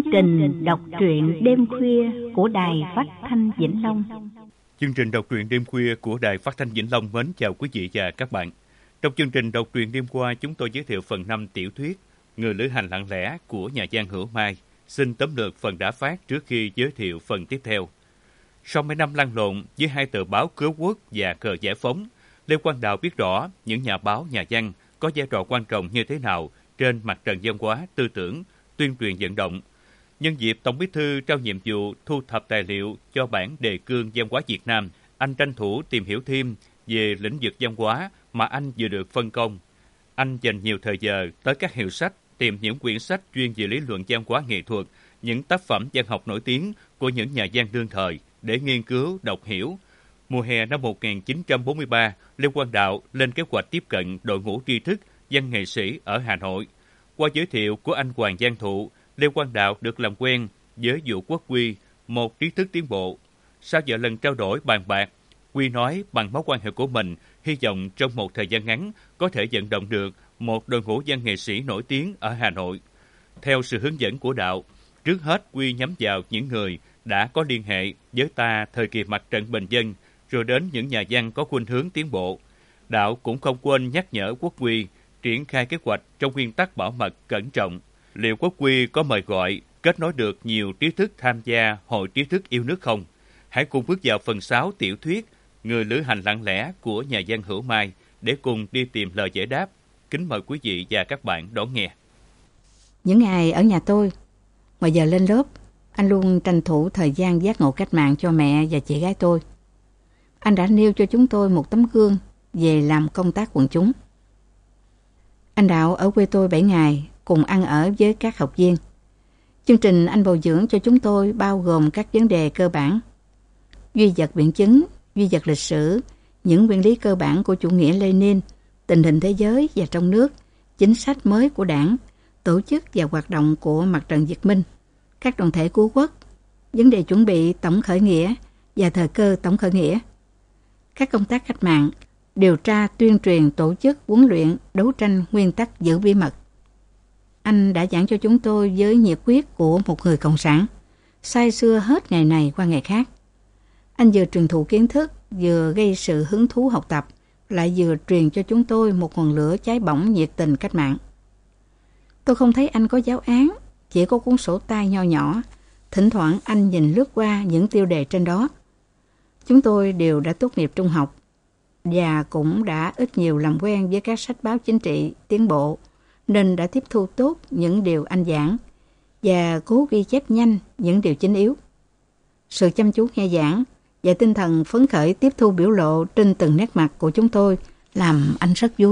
trình đọc truyện đêm khuya của Đài Phát thanh Vĩnh Long. Chương trình đọc truyện đêm khuya của Đài Phát thanh Vĩnh Long mến chào quý vị và các bạn. Trong chương trình đọc truyện đêm qua, chúng tôi giới thiệu phần 5 tiểu thuyết Người lữ hành lặng lẽ của nhà văn Hữu Mai. Xin tóm lược phần đã phát trước khi giới thiệu phần tiếp theo. Sau mấy năm lăn lộn với hai tờ báo Cứu Quốc và Cờ Giải Phóng, Lê Quang Đạo biết rõ những nhà báo, nhà văn có vai trò quan trọng như thế nào trên mặt trận văn hóa, tư tưởng, tuyên truyền vận động. Nhân dịp Tổng Bí thư trao nhiệm vụ thu thập tài liệu cho bản đề cương văn hóa Việt Nam, anh tranh thủ tìm hiểu thêm về lĩnh vực văn hóa mà anh vừa được phân công. Anh dành nhiều thời giờ tới các hiệu sách, tìm những quyển sách chuyên về lý luận văn hóa nghệ thuật, những tác phẩm văn học nổi tiếng của những nhà văn đương thời để nghiên cứu, đọc hiểu. Mùa hè năm 1943, Lê Quang Đạo lên kế hoạch tiếp cận đội ngũ tri thức, văn nghệ sĩ ở Hà Nội. Qua giới thiệu của anh Hoàng Văn Thụ, Lê Quang Đạo được làm quen với Vũ Quốc Quy, một trí thức tiến bộ. Sau vài lần trao đổi bàn bạc, Quy nói bằng mối quan hệ của mình, hy vọng trong một thời gian ngắn có thể vận động được một đội ngũ văn nghệ sĩ nổi tiếng ở Hà Nội. Theo sự hướng dẫn của Đạo, trước hết Quy nhắm vào những người đã có liên hệ với ta thời kỳ mặt trận bình dân, rồi đến những nhà văn có khuynh hướng tiến bộ. Đạo cũng không quên nhắc nhở Quốc Quy triển khai kế hoạch trong nguyên tắc bảo mật cẩn trọng. Liệu Quốc Quy có mời gọi, kết nối được nhiều trí thức tham gia Hội Trí thức yêu nước không? Hãy cùng bước vào phần 6 tiểu thuyết Người lữ hành lặng lẽ của nhà văn Hữu Mai để cùng đi tìm lời giải đáp. Kính mời quý vị và các bạn đón nghe. Những ngày ở nhà tôi, ngoài giờ lên lớp, anh luôn tranh thủ thời gian giác ngộ cách mạng cho mẹ và chị gái tôi. Anh đã nêu cho chúng tôi một tấm gương về làm công tác quần chúng. Anh Đạo ở quê tôi 7 ngày, cùng ăn ở với các học viên. Chương trình anh bồi dưỡng cho chúng tôi bao gồm các vấn đề cơ bản: duy vật biện chứng, duy vật lịch sử, những nguyên lý cơ bản của chủ nghĩa Lenin, tình hình thế giới và trong nước, chính sách mới của Đảng, tổ chức và hoạt động của Mặt trận Việt Minh, các đoàn thể cứu quốc, vấn đề chuẩn bị tổng khởi nghĩa và thời cơ tổng khởi nghĩa, các công tác cách mạng, điều tra, tuyên truyền, tổ chức, huấn luyện, đấu tranh, nguyên tắc giữ bí mật. Anh đã giảng cho chúng tôi với nhiệt huyết của một người cộng sản, say sưa hết ngày này qua ngày khác. Anh vừa truyền thụ kiến thức, vừa gây sự hứng thú học tập, lại vừa truyền cho chúng tôi một ngọn lửa cháy bỏng nhiệt tình cách mạng. Tôi không thấy anh có giáo án, chỉ có cuốn sổ tay nho nhỏ. Thỉnh thoảng anh nhìn lướt qua những tiêu đề trên đó. Chúng tôi đều đã tốt nghiệp trung học và cũng đã ít nhiều làm quen với các sách báo chính trị tiến bộ, nên đã tiếp thu tốt những điều anh giảng và cố ghi chép nhanh những điều chính yếu. Sự chăm chú nghe giảng và tinh thần phấn khởi tiếp thu biểu lộ trên từng nét mặt của chúng tôi làm anh rất vui.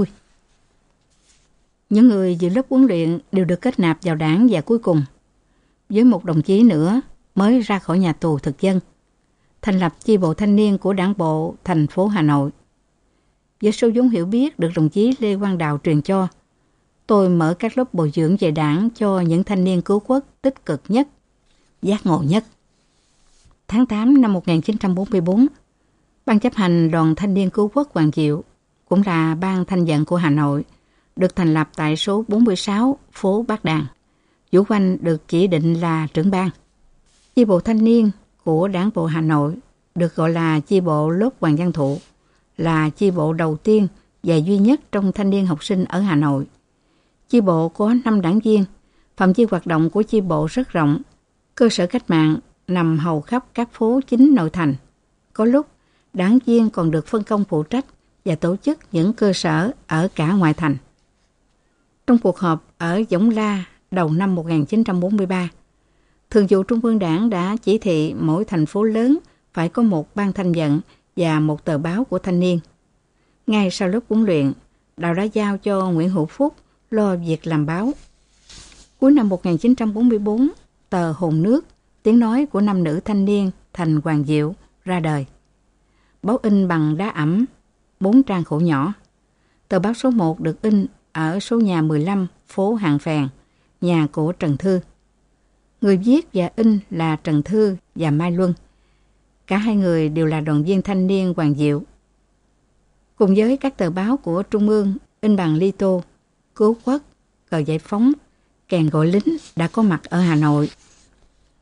Những người dự lớp huấn luyện đều được kết nạp vào Đảng và cuối cùng, với một đồng chí nữa mới ra khỏi nhà tù thực dân, thành lập chi bộ thanh niên của Đảng bộ thành phố Hà Nội. Với số vốn hiểu biết được đồng chí Lê Quang Đạo truyền cho, tôi mở các lớp bồi dưỡng về Đảng cho những thanh niên cứu quốc tích cực nhất, giác ngộ nhất. Tháng 8 năm 1944, Ban chấp hành Đoàn Thanh niên Cứu quốc Hoàng Diệu, cũng là ban thanh vận của Hà Nội, được thành lập tại số 46 phố Bát Đàn. Vũ Oanh được chỉ định là trưởng ban. Chi bộ thanh niên của Đảng bộ Hà Nội được gọi là chi bộ lớp Hoàng Văn Thụ, là chi bộ đầu tiên và duy nhất trong thanh niên học sinh ở Hà Nội. Chi bộ có 5 đảng viên, phạm vi hoạt động của chi bộ rất rộng. Cơ sở cách mạng nằm hầu khắp các phố chính nội thành. Có lúc, đảng viên còn được phân công phụ trách và tổ chức những cơ sở ở cả ngoại thành. Trong cuộc họp ở Võng La đầu năm 1943, Thường vụ Trung ương Đảng đã chỉ thị mỗi thành phố lớn phải có một ban thanh vận và một tờ báo của thanh niên. Ngay sau lớp huấn luyện, Đạo đã giao cho Nguyễn Hữu Phúc lo việc làm báo. Cuối năm 1944, tờ Hồn Nước, tiếng nói của nam nữ thanh niên thành Hoàng Diệu ra đời. Báo in bằng đá ẩm, 4 trang khổ nhỏ. Tờ báo số 1 được in ở số nhà 15 phố Hàng Phèn, nhà của Trần Thư. Người viết và in là Trần Thư và Mai Luân. Cả hai người đều là đoàn viên thanh niên Hoàng Diệu. Cùng với các tờ báo của Trung ương in bằng li tô, Cứu Quốc, Cờ Giải Phóng, Kèn Gọi Lính đã có mặt ở Hà Nội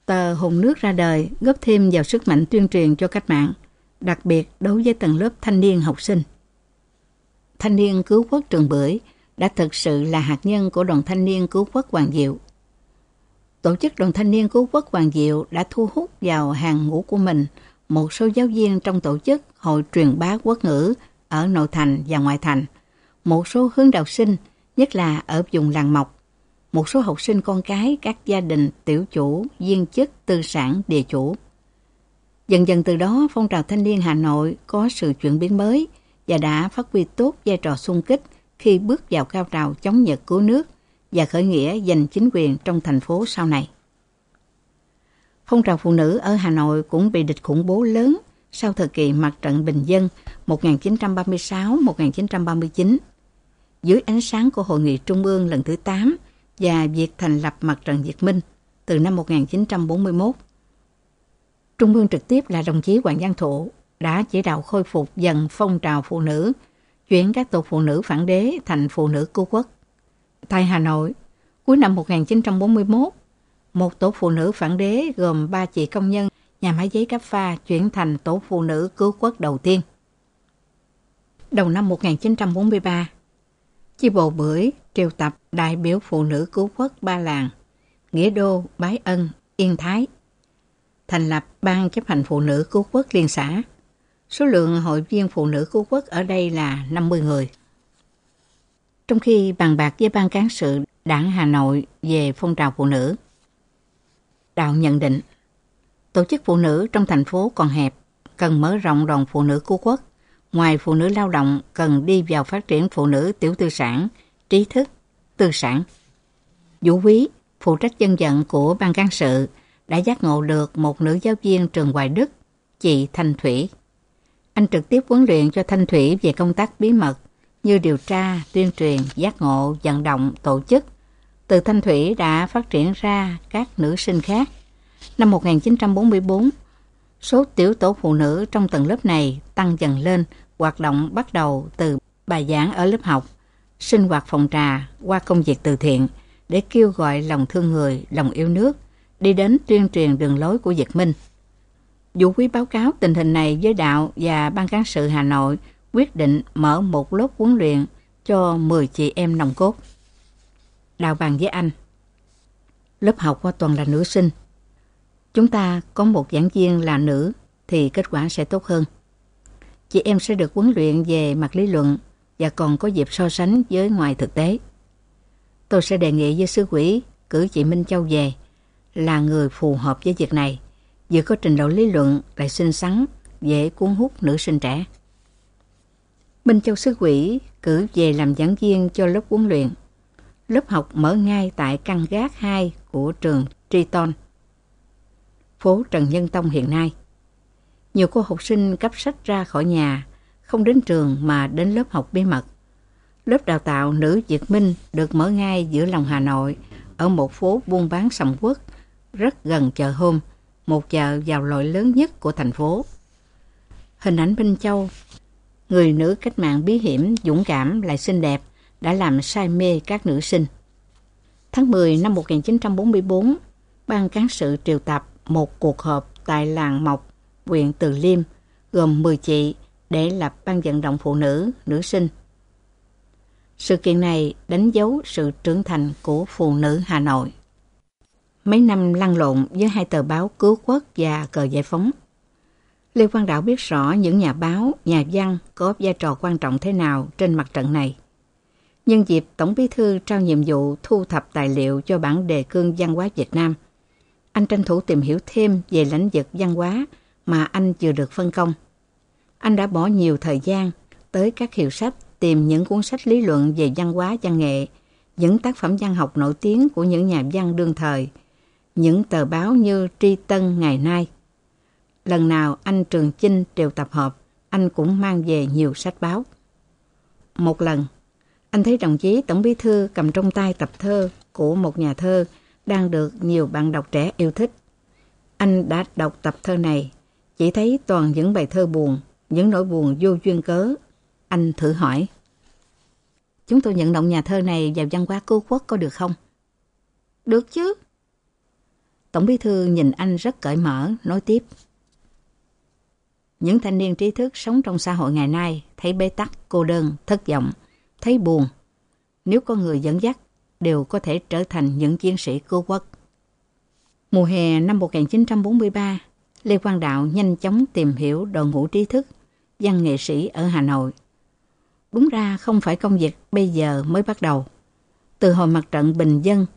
Tờ Hồn Nước ra đời góp thêm vào sức mạnh tuyên truyền cho cách mạng, đặc biệt đối với tầng lớp thanh niên học sinh. Thanh niên cứu quốc Trường Bưởi đã thực sự là hạt nhân của Đoàn Thanh niên Cứu quốc Hoàng Diệu. Tổ chức Đoàn Thanh niên Cứu quốc Hoàng Diệu đã thu hút vào hàng ngũ của mình một số giáo viên trong tổ chức Hội truyền bá quốc ngữ ở nội thành và ngoại thành, một số hướng đạo sinh, nhất là ở vùng làng Mộc, một số học sinh con cái các gia đình tiểu chủ, viên chức, tư sản, địa chủ. Dần dần từ đó, phong trào thanh niên Hà Nội có sự chuyển biến mới và đã phát huy tốt vai trò xung kích khi bước vào cao trào chống Nhật cứu nước và khởi nghĩa giành chính quyền trong thành phố sau này. Phong trào phụ nữ ở Hà Nội cũng bị địch khủng bố lớn sau thời kỳ Mặt trận Bình Dân 1936-1939. Dưới ánh sáng của Hội nghị Trung ương lần thứ 8 và việc thành lập Mặt trận Việt Minh từ năm 1941, Trung ương trực tiếp là đồng chí Hoàng Văn Thụ đã chỉ đạo khôi phục dần phong trào phụ nữ, chuyển các tổ phụ nữ phản đế thành phụ nữ cứu quốc. Tại Hà Nội, cuối năm 1941, một tổ phụ nữ phản đế gồm 3 chị công nhân nhà máy giấy Cáp Pha chuyển thành tổ phụ nữ cứu quốc đầu tiên. Đầu năm 1943, chi bộ Bưởi triệu tập đại biểu phụ nữ cứu quốc 3 làng, Nghĩa Đô, Bái Ân, Yên Thái, thành lập Ban chấp hành phụ nữ cứu quốc liên xã. Số lượng hội viên phụ nữ cứu quốc ở đây là 50 người. Trong khi bàn bạc với Ban cán sự Đảng Hà Nội về phong trào phụ nữ, Đạo nhận định tổ chức phụ nữ trong thành phố còn hẹp, cần mở rộng đoàn phụ nữ cứu quốc. Ngoài phụ nữ lao động, cần đi vào phát triển phụ nữ tiểu tư sản, trí thức, tư sản. Vũ Quý, phụ trách dân vận của Ban cán sự, đã giác ngộ được một nữ giáo viên trường Hoài Đức, chị Thanh Thủy. Anh trực tiếp huấn luyện cho Thanh Thủy về công tác bí mật như điều tra, tuyên truyền, giác ngộ, vận động, tổ chức. Từ Thanh Thủy đã phát triển ra các nữ sinh khác. Năm 1944, số tiểu tổ phụ nữ trong tầng lớp này tăng dần lên, hoạt động bắt đầu từ bài giảng ở lớp học, sinh hoạt phòng trà qua công việc từ thiện để kêu gọi lòng thương người, lòng yêu nước, đi đến tuyên truyền đường lối của Việt Minh. Vũ Quý báo cáo tình hình này với Đạo và Ban cán sự Hà Nội quyết định mở một lớp huấn luyện cho 10 chị em nòng cốt. Đạo bàn với anh: lớp học toàn là nữ sinh. Chúng ta có một giảng viên là nữ thì kết quả sẽ tốt hơn. Chị em sẽ được huấn luyện về mặt lý luận và còn có dịp so sánh với ngoài thực tế. Tôi sẽ đề nghị với xứ ủy cử chị Minh Châu về, là người phù hợp với việc này, vừa có trình độ lý luận lại xinh xắn, dễ cuốn hút nữ sinh trẻ. Minh Châu xứ ủy cử về làm giảng viên cho lớp huấn luyện. Lớp học mở ngay tại căn gác 2 của trường Triton, phố Trần Nhân Tông hiện nay. Nhiều cô học sinh cắp sách ra khỏi nhà, không đến trường mà đến lớp học bí mật. Lớp đào tạo nữ Việt Minh được mở ngay giữa lòng Hà Nội, ở một phố buôn bán sầm uất, rất gần chợ Hôm, một chợ giàu lội lớn nhất của thành phố. Hình ảnh Minh Châu, người nữ cách mạng bí hiểm, dũng cảm lại xinh đẹp, đã làm say mê các nữ sinh. Tháng 10 năm 1944, Ban cán sự triệu tập một cuộc họp tại làng Mộc, huyện Từ Liêm, gồm 10 chị để lập ban vận động phụ nữ, nữ sinh. Sự kiện này đánh dấu sự trưởng thành của phụ nữ Hà Nội. Mấy năm lăn lộn với hai tờ báo Cứu Quốc và Cờ Giải Phóng, Lê Quang Đạo biết rõ những nhà báo, nhà văn có vai trò quan trọng thế nào trên mặt trận này. Nhân dịp Tổng Bí thư trao nhiệm vụ thu thập tài liệu cho bản đề cương văn hóa Việt Nam, anh tranh thủ tìm hiểu thêm về lĩnh vực văn hóa mà anh vừa được phân công. Anh đã bỏ nhiều thời gian tới các hiệu sách tìm những cuốn sách lý luận về văn hóa văn nghệ, những tác phẩm văn học nổi tiếng của những nhà văn đương thời, những tờ báo như Tri Tân ngày nay. Lần nào anh Trường Chinh triệu tập họp, anh cũng mang về nhiều sách báo. Một lần, anh thấy đồng chí Tổng Bí thư cầm trong tay tập thơ của một nhà thơ đang được nhiều bạn đọc trẻ yêu thích. Anh đã đọc tập thơ này, chỉ thấy toàn những bài thơ buồn, những nỗi buồn vô duyên cớ. Anh thử hỏi: chúng tôi nhận động nhà thơ này vào văn hóa cứu quốc có được không? Được chứ. Tổng bí thư nhìn anh rất cởi mở, nói tiếp. Những thanh niên trí thức sống trong xã hội ngày nay thấy bế tắc, cô đơn, thất vọng, thấy buồn. Nếu có người dẫn dắt, đều có thể trở thành những chiến sĩ cứu quốc. Mùa hè năm 1943, Lê Quang Đạo nhanh chóng tìm hiểu đội ngũ trí thức, văn nghệ sĩ ở Hà Nội. Đúng ra không phải công việc bây giờ mới bắt đầu. Từ hồi mặt trận Bình Dân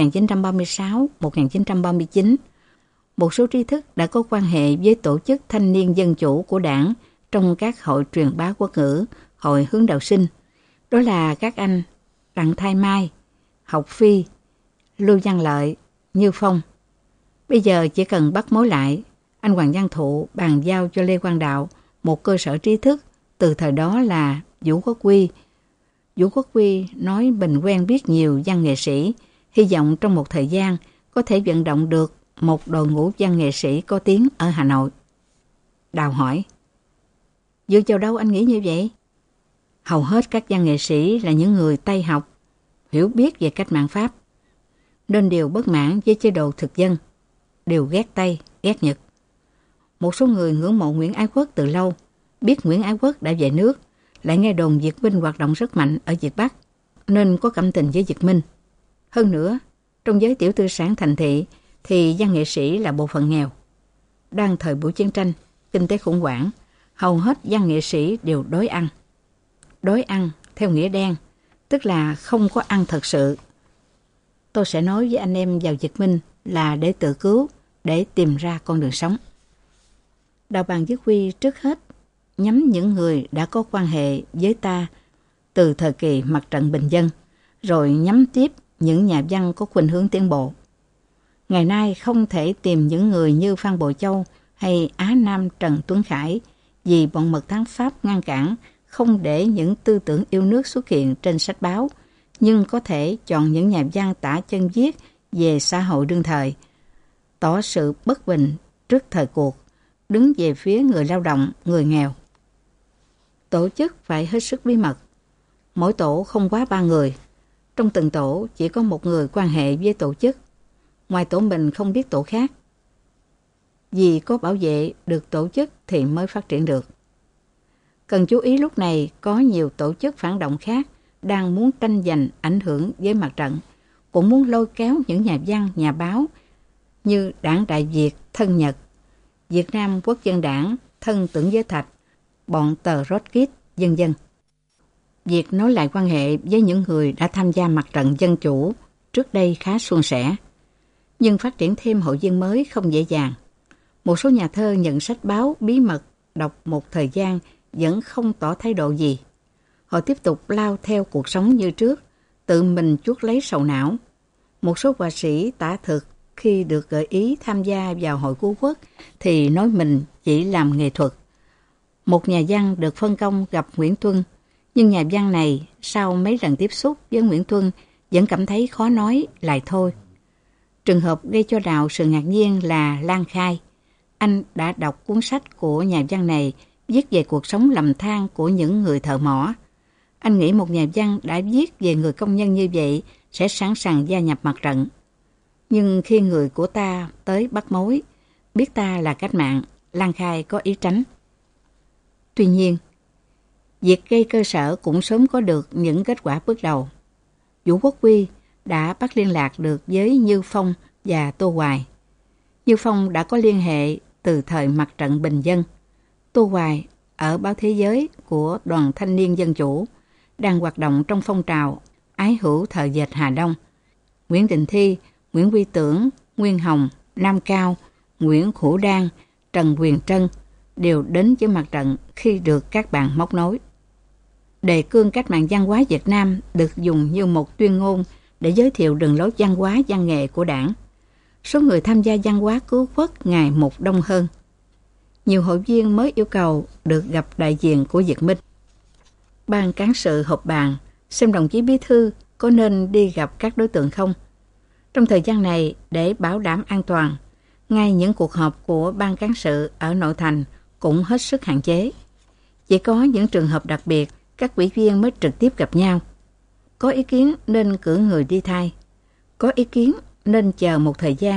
1936-1939, một số trí thức đã có quan hệ với tổ chức thanh niên dân chủ của Đảng trong các hội truyền bá quốc ngữ, hội hướng đạo sinh. Đó là các anh Đặng Thái Mai, Học Phi, Lưu Văn Lợi, Như Phong. Bây giờ chỉ cần bắt mối lại, anh Hoàng Văn Thụ bàn giao cho Lê Quang Đạo một cơ sở trí thức, từ thời đó là Vũ Quốc Huy. Vũ Quốc Huy nói mình quen biết nhiều văn nghệ sĩ, hy vọng trong một thời gian có thể vận động được một đội ngũ văn nghệ sĩ có tiếng ở Hà Nội. Đào hỏi, dựa vào đâu anh nghĩ như vậy? Hầu hết các văn nghệ sĩ là những người Tây học, hiểu biết về cách mạng Pháp, nên đều bất mãn với chế độ thực dân, đều ghét Tây, ghét Nhật. Một số người ngưỡng mộ Nguyễn Ái Quốc từ lâu, biết Nguyễn Ái Quốc đã về nước, lại nghe đồn Việt Minh hoạt động rất mạnh ở Việt Bắc, nên có cảm tình với Việt Minh. Hơn nữa, trong giới tiểu tư sản thành thị thì văn nghệ sĩ là bộ phận nghèo. Đang thời buổi chiến tranh, kinh tế khủng hoảng, hầu hết văn nghệ sĩ đều đói ăn. Đói ăn theo nghĩa đen, tức là không có ăn thật sự. Tôi sẽ nói với anh em vào Việt Minh là để tự cứu, để tìm ra con đường sống. Đào bàn với Huy trước hết nhắm những người đã có quan hệ với ta từ thời kỳ mặt trận Bình Dân, rồi nhắm tiếp những nhà văn có khuynh hướng tiến bộ. Ngày nay không thể tìm những người như Phan Bội Châu hay Á Nam Trần Tuấn Khải vì bọn mật thám Pháp ngăn cản không để những tư tưởng yêu nước xuất hiện trên sách báo, nhưng có thể chọn những nhà văn tả chân viết về xã hội đương thời, tỏ sự bất bình trước thời cuộc, đứng về phía người lao động, người nghèo. Tổ chức phải hết sức bí mật. Mỗi tổ không quá 3 người. Trong từng tổ chỉ có một người quan hệ với tổ chức. Ngoài tổ mình không biết tổ khác. Vì có bảo vệ được tổ chức thì mới phát triển được. Cần chú ý lúc này có nhiều tổ chức phản động khác đang muốn tranh giành ảnh hưởng với mặt trận, cũng muốn lôi kéo những nhà văn, nhà báo như Đảng Đại Việt, Thân Nhật, Việt Nam Quốc dân Đảng, Thân Tưởng Giới Thạch, bọn tờ Rotkit, vân vân. Việc nối lại quan hệ với những người đã tham gia mặt trận dân chủ trước đây khá suôn sẻ. Nhưng phát triển thêm hội viên mới không dễ dàng. Một số nhà thơ nhận sách báo bí mật đọc một thời gian vẫn không tỏ thái độ gì. Họ tiếp tục lao theo cuộc sống như trước, tự mình chuốc lấy sầu não. Một số họa sĩ tả thực khi được gợi ý tham gia vào hội cứu quốc thì nói mình chỉ làm nghệ thuật. Một nhà văn được phân công gặp Nguyễn Tuân, nhưng nhà văn này sau mấy lần tiếp xúc với Nguyễn Tuân vẫn cảm thấy khó nói, lại thôi. Trường hợp gây cho Đào sự ngạc nhiên là Lan Khai. Anh đã đọc cuốn sách của nhà văn này viết về cuộc sống lầm than của những người thợ mỏ. Anh nghĩ một nhà văn đã viết về người công nhân như vậy sẽ sẵn sàng gia nhập mặt trận. Nhưng khi người của ta tới bắt mối, biết ta là cách mạng, Lan Khai có ý tránh. Tuy nhiên, việc gây cơ sở cũng sớm có được những kết quả bước đầu. Vũ Quốc Huy đã bắt liên lạc được với Như Phong và Tô Hoài. Như Phong đã có liên hệ từ thời mặt trận Bình Dân. Tô Hoài ở báo Thế Giới của Đoàn Thanh niên Dân Chủ, đang hoạt động trong phong trào ái hữu thợ dệt Hà Đông. Nguyễn Đình Thi, Nguyễn Huy Tưởng, Nguyên Hồng, Nam Cao, Nguyễn Hữu Đan, Trần Quyền Trân đều đến với mặt trận khi được các bạn móc nối. Đề cương cách mạng văn hóa Việt Nam được dùng như một tuyên ngôn để giới thiệu đường lối văn hóa văn nghệ của Đảng. Số người tham gia văn hóa cứu quốc ngày một đông hơn. Nhiều hội viên mới yêu cầu được gặp đại diện của Việt Minh. Ban cán sự họp bàn xem đồng chí bí thư có nên đi gặp các đối tượng không. Trong thời gian này, để bảo đảm an toàn, ngay những cuộc họp của ban cán sự ở nội thành cũng hết sức hạn chế. Chỉ có những trường hợp đặc biệt, các ủy viên mới trực tiếp gặp nhau. Có ý kiến nên cử người đi thay. Có ý kiến nên chờ một thời gian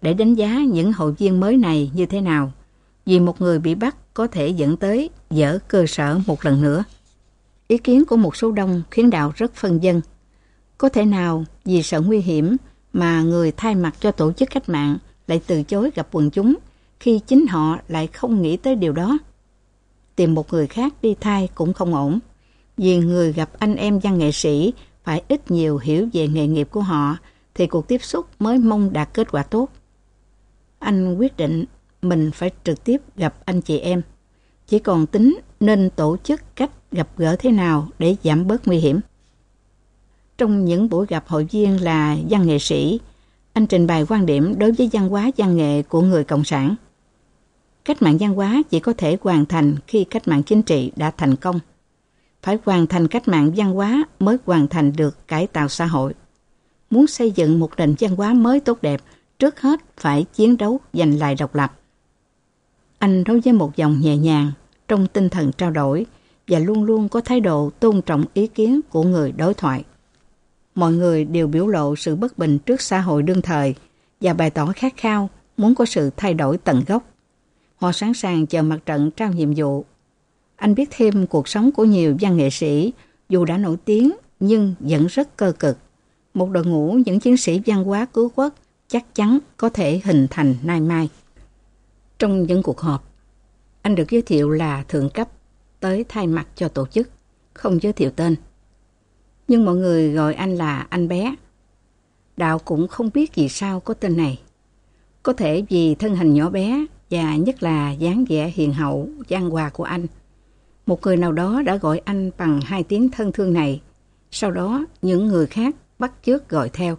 để đánh giá những hội viên mới này như thế nào, vì một người bị bắt có thể dẫn tới dỡ cơ sở một lần nữa. Ý kiến của một số đông khiến đạo rất phân vân. Có thể nào vì sợ nguy hiểm mà người thay mặt cho tổ chức cách mạng lại từ chối gặp quần chúng khi chính họ lại không nghĩ tới điều đó? Tìm một người khác đi thay cũng không ổn, vì người gặp anh em văn nghệ sĩ phải ít nhiều hiểu về nghề nghiệp của họ thì cuộc tiếp xúc mới mong đạt kết quả tốt. Anh quyết định mình phải trực tiếp gặp anh chị em, chỉ còn tính nên tổ chức cách gặp gỡ thế nào để giảm bớt nguy hiểm. Trong những buổi gặp hội viên là văn nghệ sĩ, anh trình bày quan điểm đối với văn hóa văn nghệ của người Cộng sản. Cách mạng văn hóa chỉ có thể hoàn thành khi cách mạng chính trị đã thành công. Phải hoàn thành cách mạng văn hóa mới hoàn thành được cải tạo xã hội. Muốn xây dựng một nền văn hóa mới tốt đẹp, trước hết phải chiến đấu giành lại độc lập. Anh nói với một giọng nhẹ nhàng, trong tinh thần trao đổi và luôn luôn có thái độ tôn trọng ý kiến của người đối thoại. Mọi người đều biểu lộ sự bất bình trước xã hội đương thời và bày tỏ khát khao muốn có sự thay đổi tận gốc. Họ sẵn sàng chờ mặt trận trao nhiệm vụ. Anh biết thêm cuộc sống của nhiều văn nghệ sĩ, dù đã nổi tiếng nhưng vẫn rất cơ cực. Một đội ngũ những chiến sĩ văn hóa cứu quốc chắc chắn có thể hình thành nay mai. Trong những cuộc họp, anh được giới thiệu là thượng cấp tới thay mặt cho tổ chức, không giới thiệu tên. Nhưng mọi người gọi anh là anh bé. Đạo cũng không biết vì sao có tên này. Có thể vì thân hình nhỏ bé và nhất là dáng vẻ hiền hậu, chan hòa của anh. Một người nào đó đã gọi anh bằng hai tiếng thân thương này. Sau đó những người khác bắt chước gọi theo.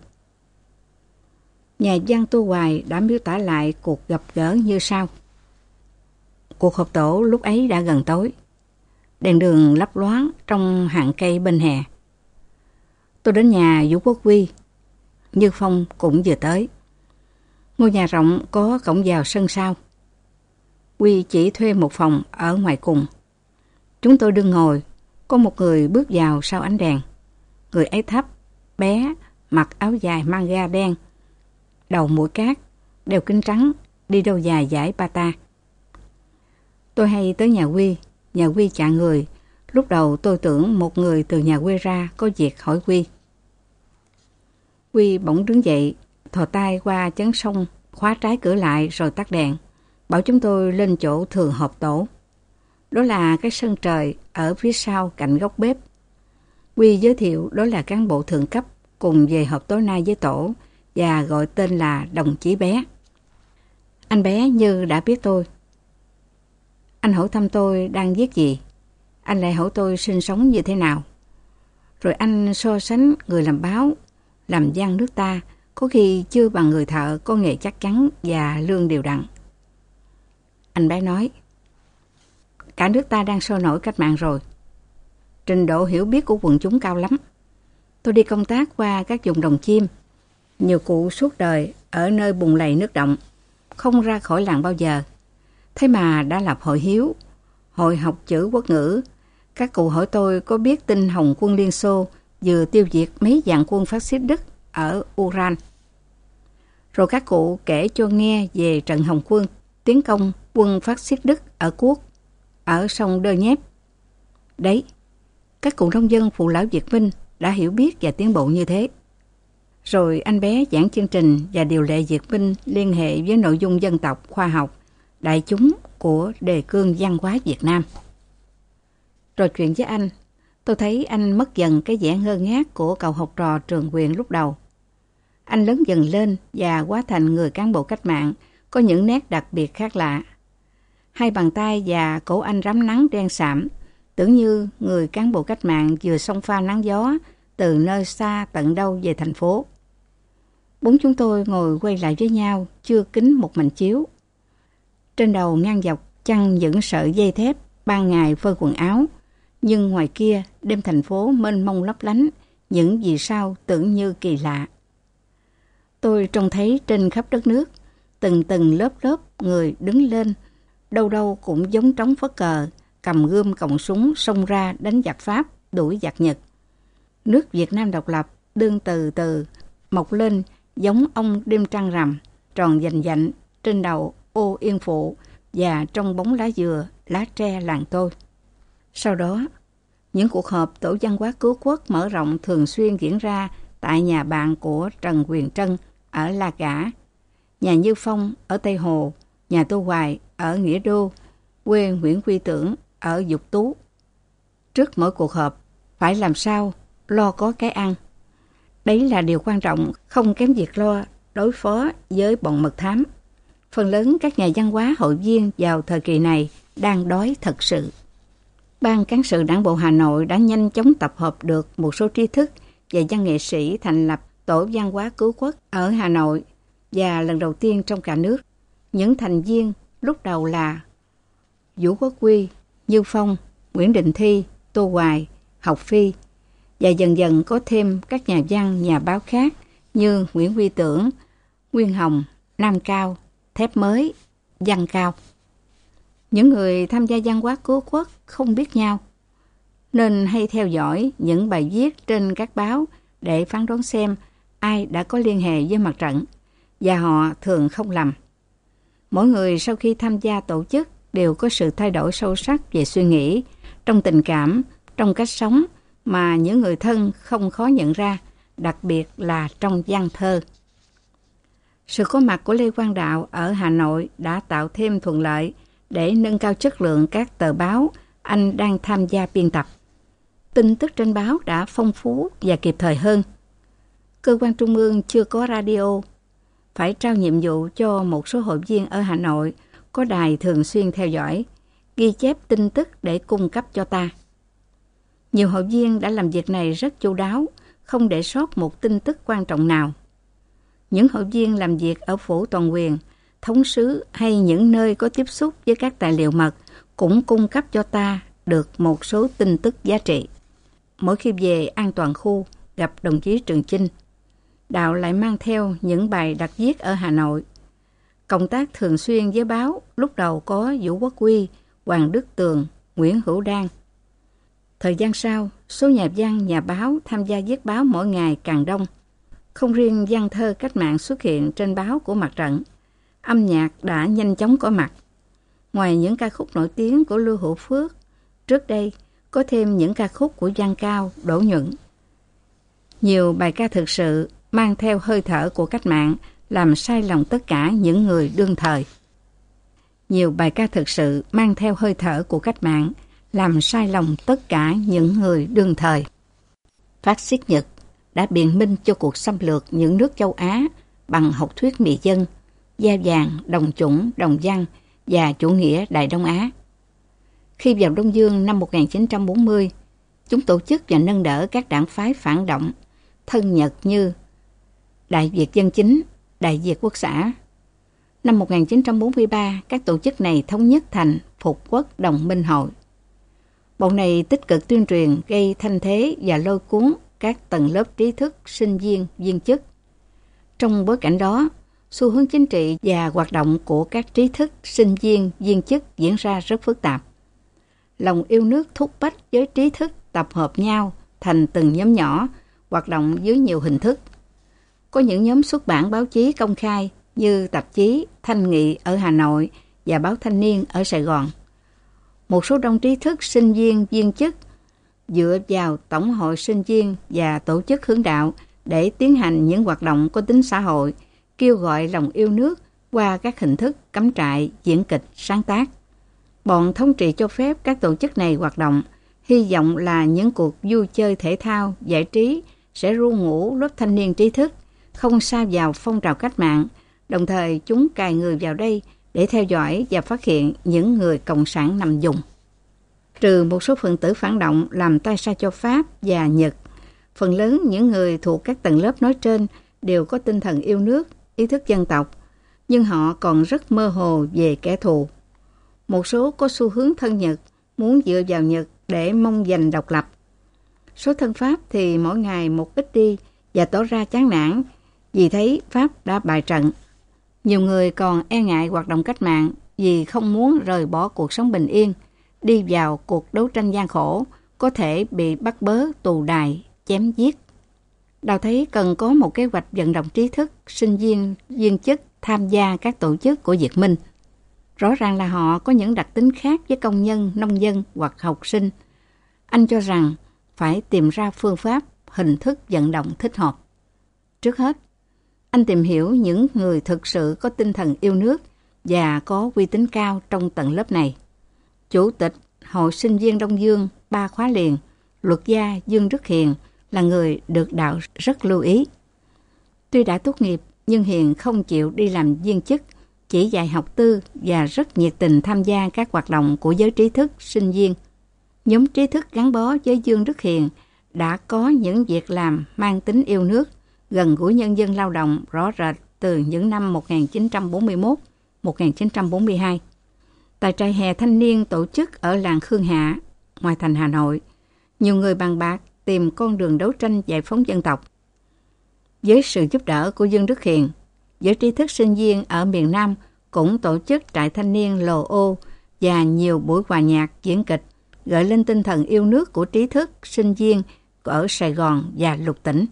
Nhà văn Tô Hoài đã miêu tả lại cuộc gặp gỡ như sau. Cuộc họp tổ lúc ấy đã gần tối. Đèn đường lấp loáng trong hàng cây bên hè. Tôi đến nhà Vũ Quốc Huy. Như Phong cũng vừa tới. Ngôi nhà rộng có cổng vào sân sau. Huy chỉ thuê một phòng ở ngoài cùng. Chúng tôi đương ngồi. Có một người bước vào sau ánh đèn. Người ấy thấp, bé, mặc áo dài manga đen, đầu mũi cát, đeo kính trắng, đi đâu dài dải bata. Tôi hay tới nhà Huy chặn người. Lúc đầu tôi tưởng một người từ nhà quê ra có việc hỏi Huy. Huy bỗng đứng dậy, thò tay qua chắn sông, khóa trái cửa lại rồi tắt đèn, bảo chúng tôi lên chỗ thường họp tổ. Đó là cái sân trời ở phía sau cạnh góc bếp. Huy giới thiệu đó là cán bộ thượng cấp cùng về họp tối nay với tổ và gọi tên là đồng chí bé. Anh bé như đã biết tôi. Anh hỏi thăm tôi đang viết gì. Anh lại hỏi tôi sinh sống như thế nào. Rồi anh so sánh người làm báo, làm văn nước ta có khi chưa bằng người thợ có nghề chắc chắn và lương đều đặn. Anh bé nói, cả nước ta đang sôi nổi cách mạng rồi. Trình độ hiểu biết của quần chúng cao lắm. Tôi đi công tác qua các vùng Đồng Chiêm. Nhiều cụ suốt đời ở nơi bùn lầy nước động, không ra khỏi làng bao giờ. Thế mà đã lập hội hiếu, hội học chữ quốc ngữ. Các cụ hỏi tôi có biết tin Hồng quân Liên Xô vừa tiêu diệt mấy vạn quân phát xít Đức ở Uran. Rồi các cụ kể cho nghe về trận Hồng quân tiến công quân phát xít Đức ở Cuốc, ở sông Đơ Nhép. Đấy, các cụ nông dân phụ lão Việt Minh đã hiểu biết và tiến bộ như thế. Rồi anh bé giảng chương trình và điều lệ Việt Minh liên hệ với nội dung dân tộc, khoa học, đại chúng của đề cương văn hóa Việt Nam. Trò chuyện với anh, tôi thấy anh mất dần cái vẻ ngơ ngác của cậu học trò trường quyền lúc đầu. Anh lớn dần lên và hóa thành người cán bộ cách mạng có những nét đặc biệt khác lạ. Hai bàn tay và cổ anh rám nắng đen sạm, tưởng như người cán bộ cách mạng vừa xông pha nắng gió từ nơi xa tận đâu về thành phố. Bốn chúng tôi ngồi quay lại với nhau, chưa kín một mảnh chiếu. Trên đầu ngang dọc chăn những sợi dây thép, ban ngày phơi quần áo, nhưng ngoài kia đêm thành phố mênh mông lấp lánh, những vì sao tưởng như kỳ lạ. Tôi trông thấy trên khắp đất nước, từng lớp người đứng lên, đâu đâu cũng giống trống phất cờ, cầm gươm còng súng xông ra đánh giặc Pháp, đuổi giặc Nhật. Nước Việt Nam độc lập đương từ từ mọc lên giống ông đêm trăng rằm, tròn vành vạnh trên đầu ô yên phụ và trong bóng lá dừa, lá tre làng tôi. Sau đó, những cuộc họp tổ văn hóa cứu quốc mở rộng thường xuyên diễn ra tại nhà bạn của Trần Quyền Trân ở La Gả, nhà Như Phong ở Tây Hồ, nhà Tô Hoài ở Nghĩa Đô, quê Nguyễn Quy Tưởng ở Dục Tú. Trước mỗi cuộc họp, phải làm sao lo có cái ăn. Đấy là điều quan trọng, không kém việc lo đối phó với bọn mật thám. Phần lớn các nhà văn hóa hội viên vào thời kỳ này đang đói thật sự. Ban cán sự Đảng bộ Hà Nội đã nhanh chóng tập hợp được một số trí thức và văn nghệ sĩ thành lập Tổ văn hóa cứu quốc ở Hà Nội và lần đầu tiên trong cả nước. Những thành viên lúc đầu là Vũ Quốc Huy, Như Phong, Nguyễn Đình Thi, Tô Hoài, Học Phi, và dần dần có thêm các nhà văn, nhà báo khác như Nguyễn Quy Tưởng, Nguyên Hồng, Nam Cao, Thép Mới, Văn Cao. Những người tham gia văn hóa cứu quốc không biết nhau, nên hay theo dõi những bài viết trên các báo để phán đoán xem ai đã có liên hệ với mặt trận, và họ thường không lầm. Mỗi người sau khi tham gia tổ chức đều có sự thay đổi sâu sắc về suy nghĩ, trong tình cảm, trong cách sống mà những người thân không khó nhận ra, đặc biệt là trong văn thơ. Sự có mặt của Lê Quang Đạo ở Hà Nội đã tạo thêm thuận lợi để nâng cao chất lượng các tờ báo anh đang tham gia biên tập. Tin tức trên báo đã phong phú và kịp thời hơn. Cơ quan trung ương chưa có radio, phải trao nhiệm vụ cho một số hội viên ở Hà Nội có đài thường xuyên theo dõi, ghi chép tin tức để cung cấp cho ta. Nhiều hội viên đã làm việc này rất chu đáo, không để sót một tin tức quan trọng nào. Những hội viên làm việc ở phủ toàn quyền, thống sứ hay những nơi có tiếp xúc với các tài liệu mật cũng cung cấp cho ta được một số tin tức giá trị. Mỗi khi về an toàn khu gặp đồng chí Trường Chinh, Đạo lại mang theo những bài đặc viết ở Hà Nội. Cộng tác thường xuyên với báo, lúc đầu có Vũ Quốc Huy, Hoàng Đức Tường, Nguyễn Hữu Đan. Thời gian sau, số nhà văn, nhà báo tham gia viết báo mỗi ngày càng đông. Không riêng văn thơ cách mạng xuất hiện trên báo của mặt trận, âm nhạc đã nhanh chóng có mặt. Ngoài những ca khúc nổi tiếng của Lưu Hữu Phước, trước đây có thêm những ca khúc của Văn Cao, Đỗ Nhuận. Nhiều bài ca thực sự mang theo hơi thở của cách mạng, làm say lòng tất cả những người đương thời. Nhiều bài ca thực sự mang theo hơi thở của cách mạng, làm say lòng tất cả những người đương thời. Phát xít Nhật đã biện minh cho cuộc xâm lược những nước châu Á bằng học thuyết mị dân, da vàng, đồng chủng, đồng văn và chủ nghĩa Đại Đông Á. Khi vào Đông Dương năm 1940, chúng tổ chức và nâng đỡ các đảng phái phản động thân Nhật như Đại Việt Dân Chính, Đại Việt Quốc xã. Năm 1943, các tổ chức này thống nhất thành Phục Quốc Đồng Minh Hội. Bọn này tích cực tuyên truyền, gây thanh thế và lôi cuốn các tầng lớp trí thức, sinh viên, viên chức. Trong bối cảnh đó, xu hướng chính trị và hoạt động của các trí thức, sinh viên, viên chức diễn ra rất phức tạp. Lòng yêu nước thúc bách giới trí thức tập hợp nhau thành từng nhóm nhỏ, hoạt động dưới nhiều hình thức. Có những nhóm xuất bản báo chí công khai như tạp chí Thanh Nghị ở Hà Nội và báo Thanh Niên ở Sài Gòn. Một số đông trí thức, sinh viên, viên chức dựa vào Tổng hội sinh viên và tổ chức hướng đạo để tiến hành những hoạt động có tính xã hội, kêu gọi lòng yêu nước qua các hình thức cắm trại, diễn kịch, sáng tác. Bọn thống trị cho phép các tổ chức này hoạt động, hy vọng là những cuộc vui chơi thể thao, giải trí sẽ ru ngủ lớp thanh niên trí thức, không sa vào phong trào cách mạng, đồng thời chúng cài người vào đây để theo dõi và phát hiện những người cộng sản nằm vùng. Trừ một số phần tử phản động làm tay sai cho Pháp và Nhật, phần lớn những người thuộc các tầng lớp nói trên đều có tinh thần yêu nước, ý thức dân tộc, nhưng họ còn rất mơ hồ về kẻ thù. Một số có xu hướng thân Nhật, muốn dựa vào Nhật để mong giành độc lập. Số thân Pháp thì mỗi ngày một ít đi và tỏ ra chán nản vì thấy Pháp đã bại trận. Nhiều người còn e ngại hoạt động cách mạng vì không muốn rời bỏ cuộc sống bình yên, đi vào cuộc đấu tranh gian khổ, có thể bị bắt bớ, tù đày, chém giết. Đào thấy cần có một kế hoạch vận động trí thức, sinh viên, viên chức tham gia các tổ chức của Việt Minh. Rõ ràng là họ có những đặc tính khác với công nhân, nông dân hoặc học sinh. Anh cho rằng phải tìm ra phương pháp, hình thức vận động thích hợp. Trước hết, anh tìm hiểu những người thực sự có tinh thần yêu nước và có uy tín cao trong tầng lớp này. Chủ tịch Hội Sinh viên Đông Dương 3 khóa liền, luật gia Dương Đức Hiền là người được đạo rất lưu ý. Tuy đã tốt nghiệp, nhưng Hiền không chịu đi làm viên chức, chỉ dạy học tư và rất nhiệt tình tham gia các hoạt động của giới trí thức, sinh viên. Nhóm trí thức gắn bó với Dương Đức Hiền đã có những việc làm mang tính yêu nước, gần gũi nhân dân lao động rõ rệt từ những năm 1941-1942. Tại trại hè thanh niên tổ chức ở làng Khương Hạ, ngoài thành Hà Nội, nhiều người bàn bạc tìm con đường đấu tranh giải phóng dân tộc. Với sự giúp đỡ của Dương Đức Hiền, giới trí thức sinh viên ở miền Nam cũng tổ chức trại thanh niên Lồ Ô và nhiều buổi hòa nhạc, diễn kịch, gợi lên tinh thần yêu nước của trí thức, sinh viên ở Sài Gòn và lục tỉnh.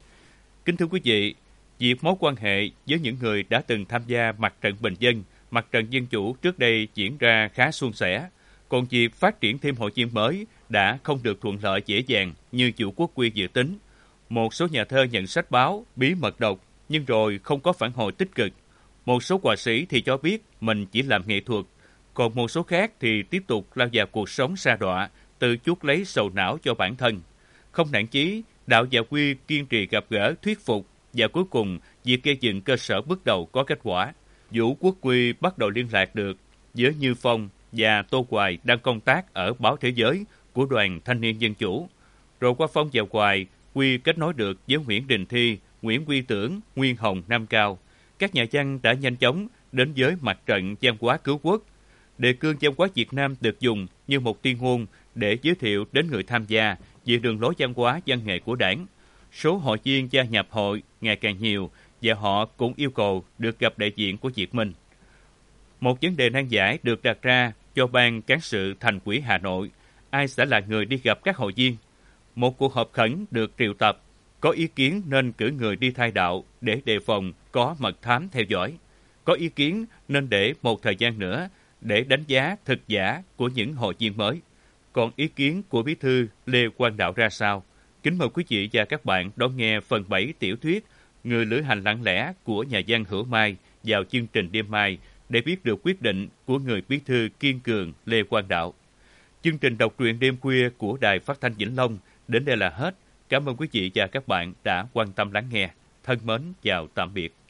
Kính thưa quý vị, việc mối quan hệ với những người đã từng tham gia mặt trận bình dân, mặt trận dân chủ trước đây diễn ra khá suôn sẻ, còn việc phát triển thêm hội viên mới đã không được thuận lợi dễ dàng như chủ Quốc Huy dự tính. Một số nhà thơ nhận sách báo bí mật đọc nhưng rồi không có phản hồi tích cực. Một số họa sĩ thì cho biết mình chỉ làm nghệ thuật, còn một số khác thì tiếp tục lao vào cuộc sống sa đọa, tự chuốc lấy sầu não cho bản thân. Không nản chí, Đạo và Huy kiên trì gặp gỡ, thuyết phục và cuối cùng việc gây dựng cơ sở bước đầu có kết quả. Vũ Quốc Huy bắt đầu liên lạc được với Như Phong và Tô Hoài đang công tác ở Báo Thế Giới của Đoàn Thanh niên Dân chủ. Rồi qua Phong và Hoài, Huy kết nối được với Nguyễn Đình Thi, Nguyễn Huy Tưởng, Nguyên Hồng, Nam Cao. Các nhà văn đã nhanh chóng đến với mặt trận văn hóa cứu quốc. Đề cương văn hóa Việt Nam được dùng như một tuyên ngôn để giới thiệu đến người tham gia về đường lối văn hóa văn nghệ của Đảng. Số hội viên gia nhập hội ngày càng nhiều và họ cũng yêu cầu được gặp đại diện của Việt Minh. Một vấn đề nan giải được đặt ra cho ban cán sự Thành ủy Hà Nội, ai sẽ là người đi gặp các hội viên? Một cuộc họp khẩn được triệu tập, có ý kiến nên cử người đi thay đạo để đề phòng có mật thám theo dõi. Có ý kiến nên để một thời gian nữa để đánh giá thực giả của những hội viên mới. Còn ý kiến của Bí thư Lê Quang Đạo ra sao? Kính mời quý vị và các bạn đón nghe phần 7 tiểu thuyết Người lữ hành lặng lẽ của nhà văn Hữu Mai vào chương trình đêm mai để biết được quyết định của người bí thư kiên cường Lê Quang Đạo. Chương trình đọc truyện đêm khuya của Đài Phát thanh Vĩnh Long đến đây là hết. Cảm ơn quý vị và các bạn đã quan tâm lắng nghe. Thân mến chào tạm biệt.